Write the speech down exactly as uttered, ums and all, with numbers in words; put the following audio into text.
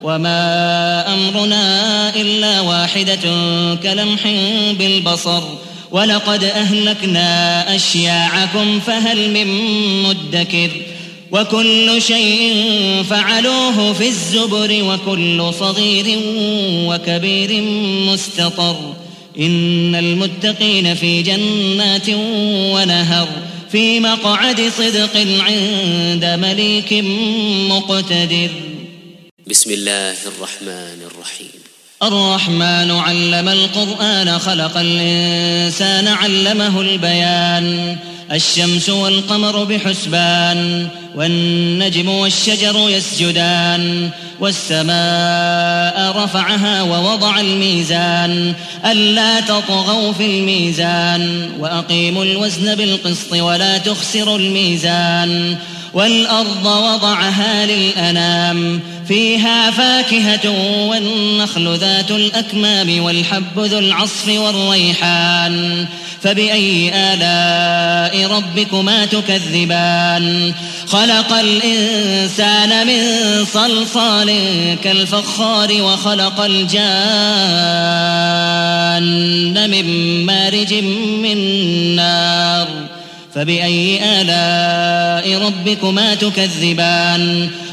وما أمرنا إلا واحدة كلمح بالبصر ولقد أهلكنا أشياعكم فهل من مدكر وكل شيء فعلوه في الزبر وكل صغير وكبير مستطر إن المتقين في جنات ونهر في مقعد صدق عند مليك مقتدر. بسم الله الرحمن الرحيم. الرحمن علم القرآن خلق الإنسان علمه البيان الشمس والقمر بحسبان والنجم والشجر يسجدان والسماء رفعها ووضع الميزان ألا تطغوا في الميزان وأقيموا الوزن بالقسط ولا تخسروا الميزان والأرض وضعها للأنام فيها فاكهة والنخل ذات الأكمام والحب ذو العصف والريحان فبأي آلاء ربكما تكذبان خلق الإنسان من صلصال كالفخار وخلق الجان من مارج من نار فبأي آلاء ربكما تكذبان